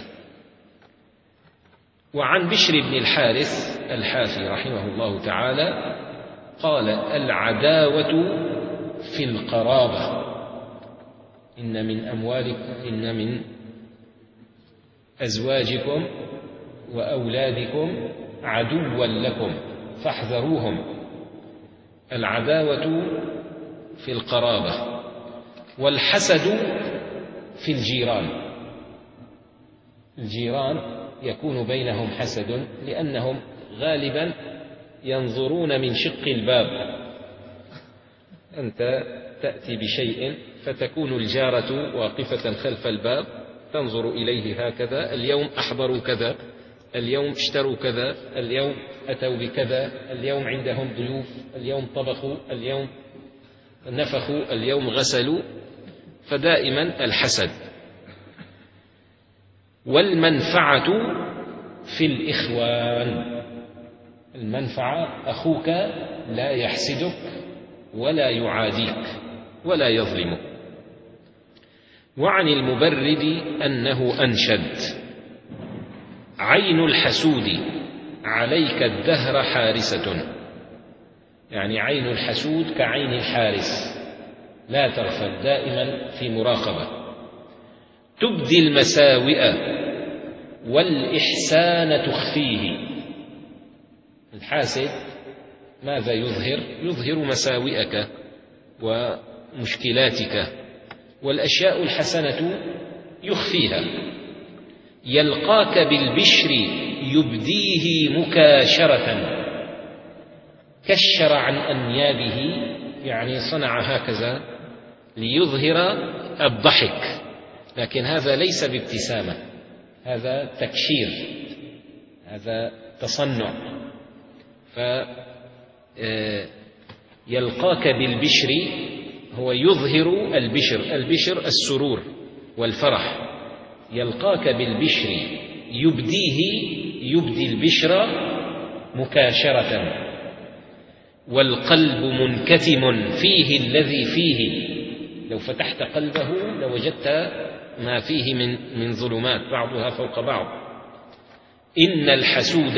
وعن بشر بن الحارث الحافي رحمه الله تعالى قال: العداوة في القرابة. إن من أموالكم، إن من أزواجكم وأولادكم عدوا لكم فاحذروهم. العداوة في القرابة. والحسد في الجيران. الجيران يكون بينهم حسد لأنهم غالبا ينظرون من شق الباب. أنت تأتي بشيء فتكون الجارة واقفة خلف الباب تنظر إليه هكذا: اليوم أحضروا كذا، اليوم اشتروا كذا، اليوم أتوا بكذا، اليوم عندهم ضيوف، اليوم طبخوا، اليوم نفخوا، اليوم غسلوا. فدائما الحسد. والمنفعة في الإخوان. المنفعة أخوك لا يحسدك ولا يعاديك ولا يظلمك. وعن المبرد أنه أنشد: عين الحسود عليك الدهر حارسة، يعني عين الحسود كعين الحارس لا تغفل، دائما في مراقبة. تبدي المساوئ والإحسان تخفيه. الحاسد ماذا يظهر؟ يظهر مساوئك ومشكلاتك، والأشياء الحسنة يخفيها. يلقاك بالبشر يبديه مكاشرة، كشر عن أنيابه، يعني صنع هكذا ليظهر الضحك، لكن هذا ليس بابتسامة، هذا تكشير، هذا تصنع. فيلقاك بالبشر هو يظهر البشر، البشر السرور والفرح. يلقاك بالبشر يبديه، يبدي البشر مكاشرة. والقلب منكتم فيه الذي فيه، لو فتحت قلبه لوجدت ما فيه من من ظلمات بعضها فوق بعض. إن الحسود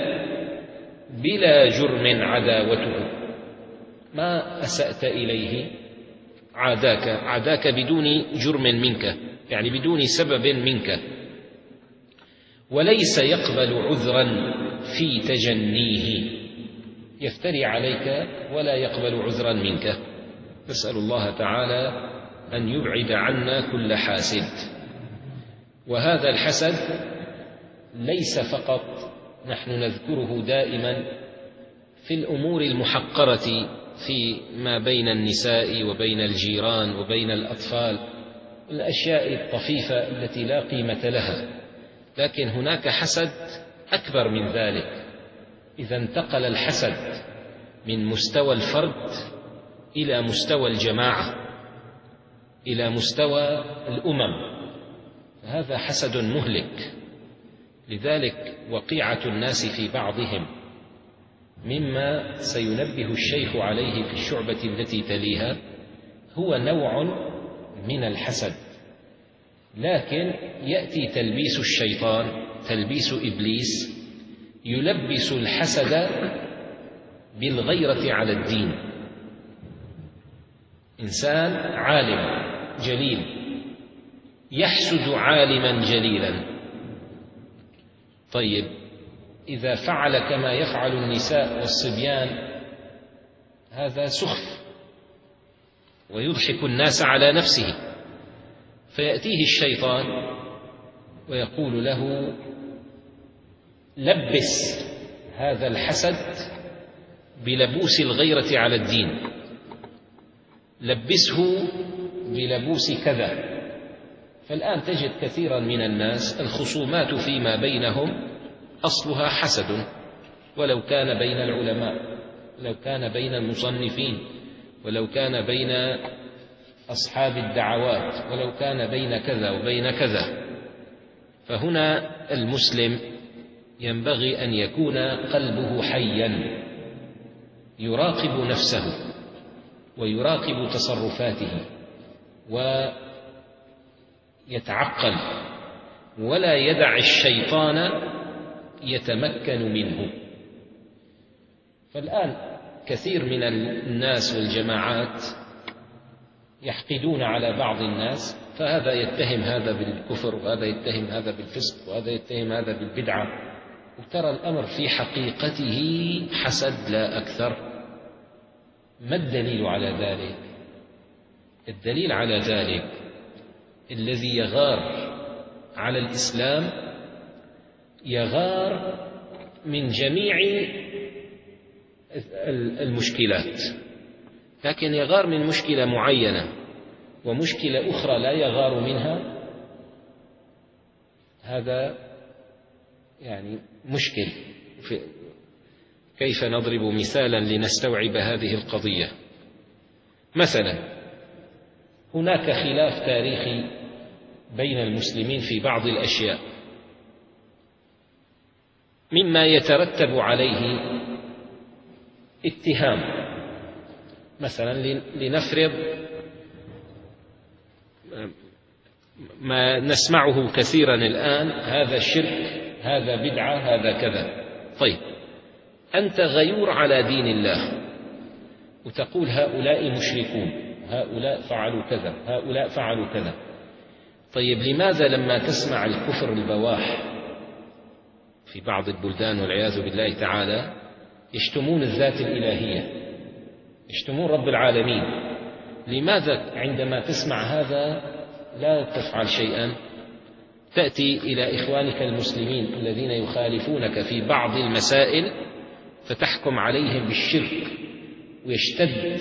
بلا جرم عداوته، ما أسأت إليه عاداك، عاداك بدون جرم منك، يعني بدون سبب منك. وليس يقبل عذرا في تجنيه، يفتري عليك ولا يقبل عذرا منك. نسأل الله تعالى أن يبعد عنا كل حاسد. وهذا الحسد ليس فقط نحن نذكره دائما في الأمور المحقرة في ما بين النساء وبين الجيران وبين الأطفال، الأشياء الطفيفة التي لا قيمة لها، لكن هناك حسد أكبر من ذلك. إذا انتقل الحسد من مستوى الفرد إلى مستوى الجماعة، إلى مستوى الأمم، هذا حسد مهلك. لذلك وقيعة الناس في بعضهم مما سينبه الشيخ عليه في الشعبة التي تليها هو نوع من الحسد، لكن يأتي تلبيس الشيطان، تلبيس إبليس، يلبس الحسد بالغيرة على الدين. إنسان عالم جليل يحسد عالما جليلا، طيب إذا فعل كما يفعل النساء والصبيان هذا سخف ويضحك الناس على نفسه، فيأتيه الشيطان ويقول له: لبس هذا الحسد بلبوس الغيرة على الدين، لبسه بلبوس كذا. فالآن تجد كثيرا من الناس الخصومات فيما بينهم أصلها حسد، ولو كان بين العلماء، لو كان بين المصنفين، ولو كان بين أصحاب الدعوات، ولو كان بين كذا وبين كذا. فهنا المسلم ينبغي أن يكون قلبه حيا، يراقب نفسه ويراقب تصرفاته ويتعقل، ولا يدع الشيطان يتمكن منه. فالآن كثير من الناس والجماعات يحقدون على بعض الناس، فهذا يتهم هذا بالكفر، وهذا يتهم هذا بالفسق، وهذا يتهم هذا بالبدعة، وترى الأمر في حقيقته حسد لا أكثر. ما الدليل على ذلك؟ الدليل على ذلك الذي يغار على الإسلام يغار من جميع المشكلات، لكن يغار من مشكلة معينة ومشكلة أخرى لا يغار منها، هذا يعني مشكل. كيف نضرب مثالا لنستوعب هذه القضية؟ مثلا هناك خلاف تاريخي بين المسلمين في بعض الأشياء، مما يترتب عليه اتهام، مثلا لنفرض ما نسمعه كثيرا الآن: هذا شرك، هذا بدعة، هذا كذا. طيب، أنت غيور على دين الله وتقول هؤلاء مشركون، هؤلاء فعلوا كذا، هؤلاء فعلوا كذا. طيب، لماذا لما تسمع الكفر البواح في بعض البلدان والعياذ بالله تعالى يشتمون الذات الإلهية، يشتمون رب العالمين، لماذا عندما تسمع هذا لا تفعل شيئا؟ تأتي إلى إخوانك المسلمين الذين يخالفونك في بعض المسائل فتحكم عليهم بالشرك، ويشتد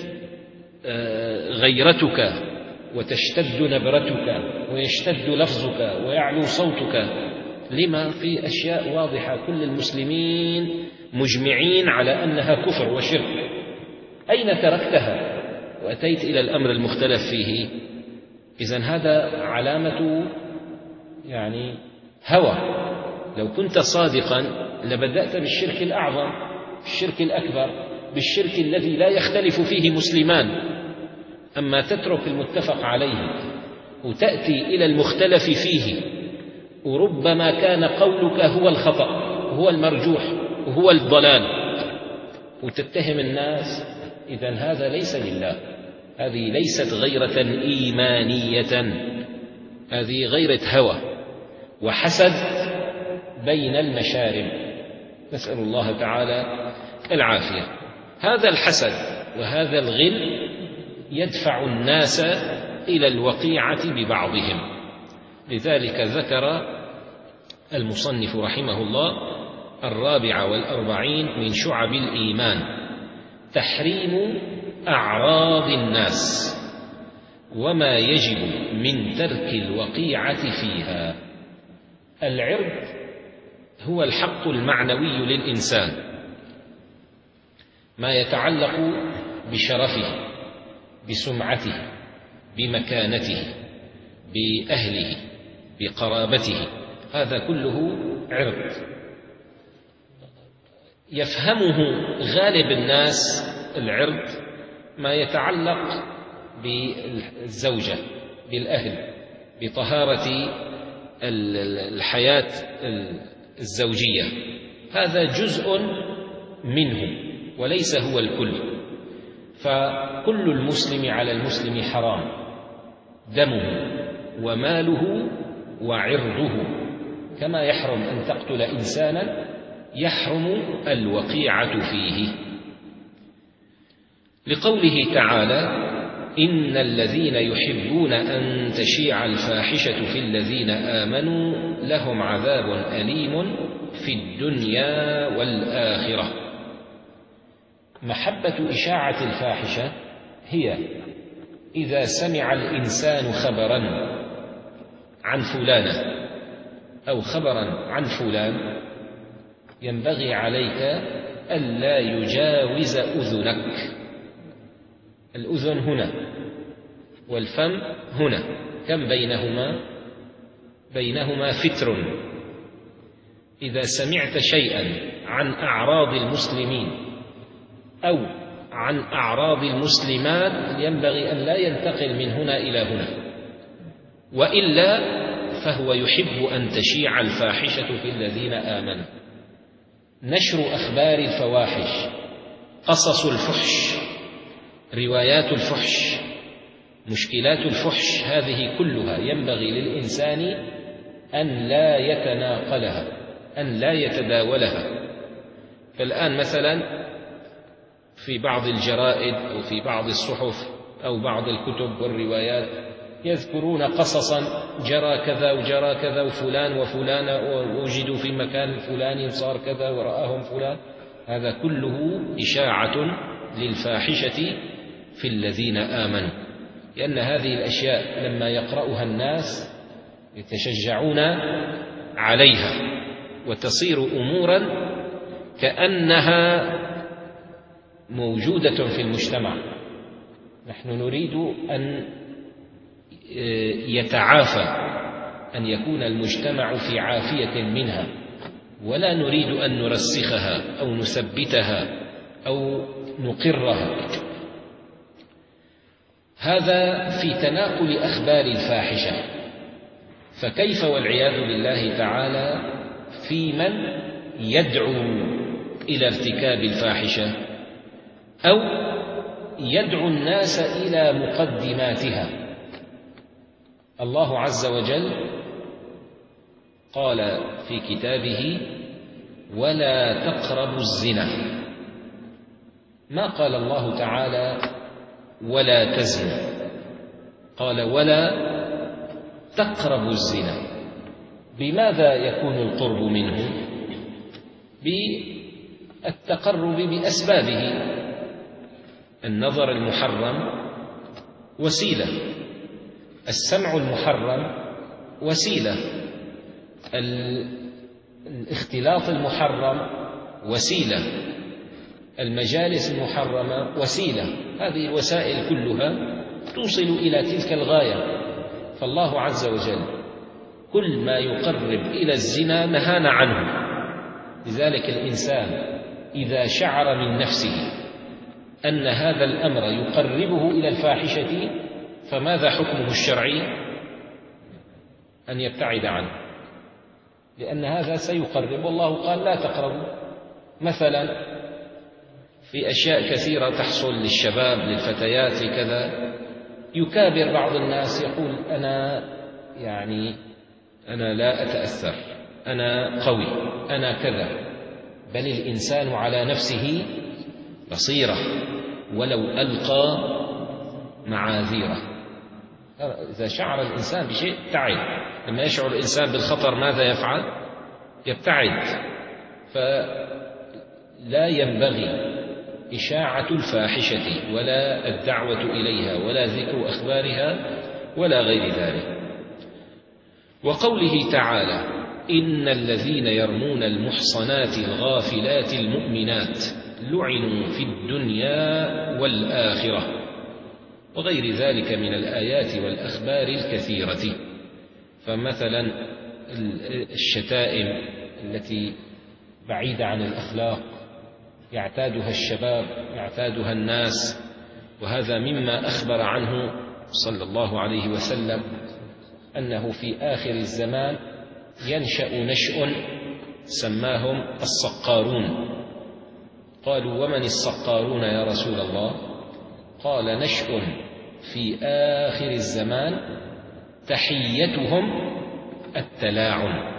غيرتك وتشتد نبرتك ويشتد لفظك ويعلو صوتك. لما؟ في أشياء واضحة كل المسلمين مجمعين على أنها كفر وشرك، أين تركتها وأتيت إلى الأمر المختلف فيه؟ إذن هذا علامة يعني هوى. لو كنت صادقا لبدأت بالشرك الأعظم، بالشرك الأكبر، بالشرك الذي لا يختلف فيه مسلمان. أما تترك المتفق عليه وتأتي إلى المختلف فيه، وربما كان قولك هو الخطأ وهو المرجوح وهو الضلال، وتتهم الناس، إذن هذا ليس لله. هذه ليست غيرة إيمانية، هذه غيرة هوى وحسد بين المشارب، نسأل الله تعالى العافية. هذا الحسد وهذا الغل يدفع الناس إلى الوقيعة ببعضهم. لذلك ذكر المصنف رحمه الله الرابع والأربعين من شعب الإيمان: تحريم أعراض الناس وما يجب من ترك الوقيعة فيها. العرض هو الحق المعنوي للإنسان، ما يتعلق بشرفه، بسمعته، بمكانته، بأهله، بقرابته، هذا كله عرض. يفهمه غالب الناس العرض ما يتعلق بالزوجة، بالأهل، بطهارة الحياة الزوجية، هذا جزء منه وليس هو الكل. فكل المسلم على المسلم حرام، دمه وماله وعرضه، كما يحرم أن تقتل إنسانا يحرم الوقيعة فيه، لقوله تعالى: إن الذين يحبون أن تشيع الفاحشة في الذين آمنوا لهم عذاب أليم في الدنيا والآخرة. محبة إشاعة الفاحشة هي إذا سمع الإنسان خبرا عن فلانة أو خبرا عن فلان، ينبغي عليك ألا يجاوز أذنك. الأذن هنا والفم هنا، كم بينهما؟ بينهما فتر. إذا سمعت شيئا عن أعراض المسلمين أو عن أعراض المسلمات ينبغي أن لا ينتقل من هنا إلى هنا، وإلا فهو يحب أن تشيع الفاحشة في الذين آمنوا. نشر أخبار الفواحش، قصص الفحش، روايات الفحش، مشكلات الفحش، هذه كلها ينبغي للإنسان أن لا يتناقلها، أن لا يتداولها. فالآن مثلا في بعض الجرائد أو في بعض الصحف أو بعض الكتب والروايات يذكرون قصصا جرى كذا وجرى كذا وفلان وفلان ووجدوا في المكان الفلاني وصار كذا ورآهم فلان، هذا كله إشاعة للفاحشة في الذين آمنوا، لأن هذه الأشياء لما يقرأها الناس يتشجعون عليها وتصير أمورا كأنها موجودة في المجتمع. نحن نريد أن يتعافى، أن يكون المجتمع في عافية منها، ولا نريد أن نرسخها أو نثبتها أو نقرها. هذا في تناقل أخبار الفاحشة، فكيف والعياذ بالله تعالى في من يدعو إلى ارتكاب الفاحشة أو يدعو الناس إلى مقدماتها. الله عز وجل قال في كتابه: ولا تقربوا الزنا. ما قال الله تعالى ولا تزنوا، قال ولا تقربوا الزنا. بماذا يكون القرب منه؟ بالتقرب بأسبابه. النظر المحرم وسيلة، السمع المحرم وسيلة، الاختلاط المحرم وسيلة، المجالس المحرمة وسيلة. هذه الوسائل كلها توصل إلى تلك الغاية. فالله عز وجل كل ما يقرب إلى الزنا نهانا عنه. لذلك الإنسان إذا شعر من نفسه أن هذا الأمر يقربه إلى الفاحشة فماذا حكمه الشرعي؟ أن يبتعد عنه، لأن هذا سيقرب. والله قال لا تقربوا. مثلا في أشياء كثيرة تحصل للشباب للفتيات كذا، يكابر بعض الناس يقول أنا يعني أنا لا أتأثر، أنا قوي، أنا كذا. بل الإنسان على نفسه بصيرة ولو ألقى معاذيره. إذا شعر الإنسان بشيء ابتعد. لما يشعر الإنسان بالخطر ماذا يفعل؟ يبتعد. فلا ينبغي إشاعة الفاحشة ولا الدعوة إليها ولا ذكر أخبارها ولا غير ذلك. وقوله تعالى: إن الذين يرمون المحصنات الغافلات المؤمنات لعنوا في الدنيا والآخرة، وغير ذلك من الآيات والأخبار الكثيرة. فمثلا الشتائم التي بعيدة عن الأخلاق يعتادها الشباب، يعتادها الناس، وهذا مما أخبر عنه صلى الله عليه وسلم أنه في آخر الزمان ينشأ نشء سماهم الصقارون. قالوا: ومن الصقارون يا رسول الله؟ قال: نشء في آخر الزمان تحيتهم التلاعن.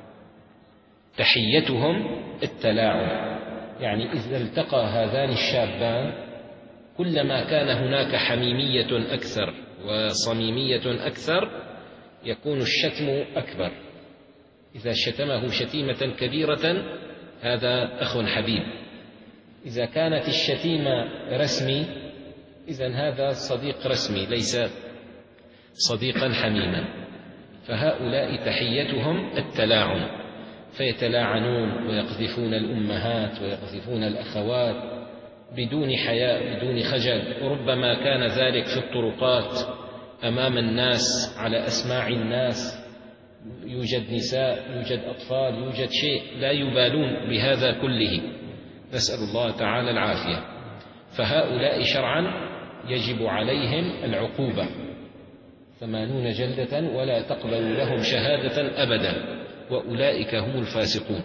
تحيتهم التلاعن، يعني إذا التقى هذان الشابان كلما كان هناك حميمية أكثر وصميمية أكثر يكون الشتم أكبر. إذا شتمه شتيمة كبيرة هذا أخ حبيب. إذا كانت الشتيمة رسمي إذن هذا صديق رسمي ليس صديقا حميما. فهؤلاء تحيتهم التلاعن، فيتلاعنون ويقذفون الأمهات ويقذفون الأخوات بدون حياء بدون خجل. وربما كان ذلك في الطرقات أمام الناس على أسماع الناس، يوجد نساء، يوجد أطفال، يوجد شيء، لا يبالون بهذا كله، نسأل الله تعالى العافية. فهؤلاء شرعا يجب عليهم العقوبة، ثمانون جلدة ولا تقبل لهم شهادة أبدا، وأولئك هم الفاسقون.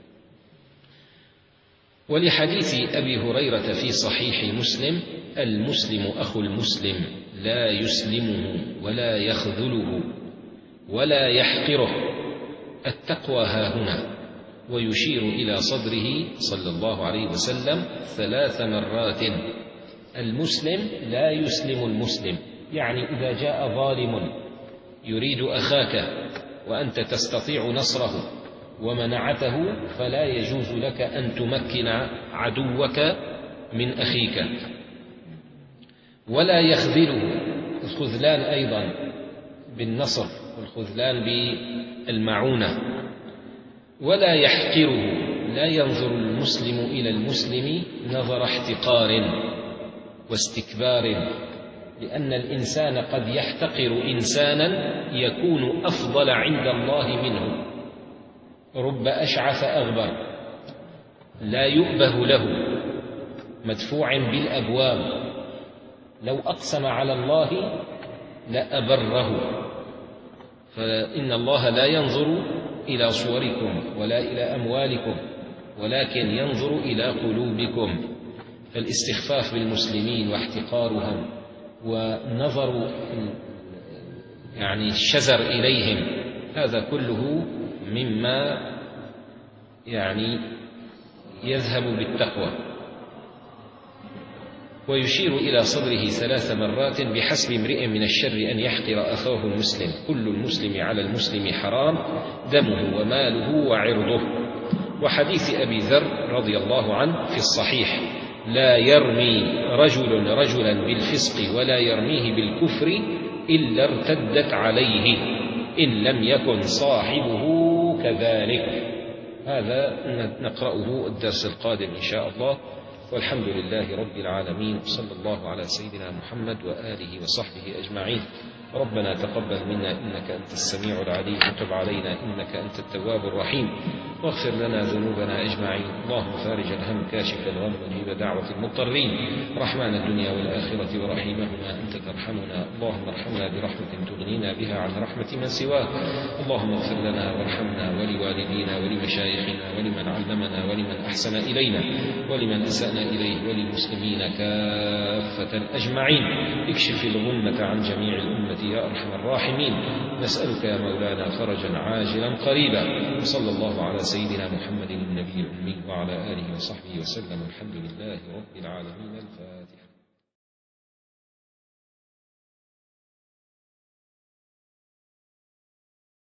ولحديث أبي هريرة في صحيح مسلم: المسلم أخو المسلم لا يسلمه ولا يخذله ولا يحقره. التقوى هاهنا، ويشير إلى صدره صلى الله عليه وسلم ثلاث مرات. المسلم لا يسلم المسلم، يعني إذا جاء ظالم يريد أخاك وأنت تستطيع نصره ومنعته فلا يجوز لك أن تمكن عدوك من أخيك. ولا يخذله، الخذلان أيضا بالنصر والخذلان بالمعونة. ولا يحقره، لا ينظر المسلم إلى المسلم نظر احتقار واستكبار، لأن الإنسان قد يحتقر إنسانا يكون أفضل عند الله منه. رب أشعث أغبر لا يؤبه له مدفوع بالأبواب، لو أقسم على الله لأبره. فإن الله لا ينظر إلى صوركم ولا إلى أموالكم، ولكن ينظر إلى قلوبكم. فالاستخفاف بالمسلمين واحتقارهم ونظر يعني الشزر إليهم، هذا كله مما يعني يذهب بالتقوى. ويشير إلى صدره ثلاث مرات: بحسب امرئ من الشر أن يحقر أخاه المسلم، كل المسلم على المسلم حرام، دمه وماله وعرضه. وحديث أبي ذر رضي الله عنه في الصحيح: لا يرمي رجل رجلا بالفسق ولا يرميه بالكفر إلا ارتدت عليه إن لم يكن صاحبه كذلك. هذا نقرأه الدرس القادم إن شاء الله، والحمد لله رب العالمين، صلى الله على سيدنا محمد وآله وصحبه أجمعين. ربنا تقبل منا إنك أنت السميع العليم، وتب علينا إنك أنت التواب الرحيم، واغفر لنا ذنوبنا أجمعين. اللهم فارج الهم كاشف الغم مجيب دعوة المضطرين، رحمن الدنيا والآخرة ورحيمهما أنت ترحمنا. اللهم ارحمنا برحمة تغنينا بها عن رحمة من سواك. اللهم اغفر لنا وارحمنا ولوالدينا ولمشايخنا ولمن علمنا ولمن أحسن إلينا ولمن أسأنا إليه وللمسلمين كافة أجمعين. اكشف الغمة عن جميع الأمة يا أرحم الراحمين. نسألك يا مولانا فرجا عاجلا قريبا، وصلى الله على سيدنا محمد النبي الأمي وعلى آله وصحبه وسلم. الحمد لله رب العالمين. الفاتحة.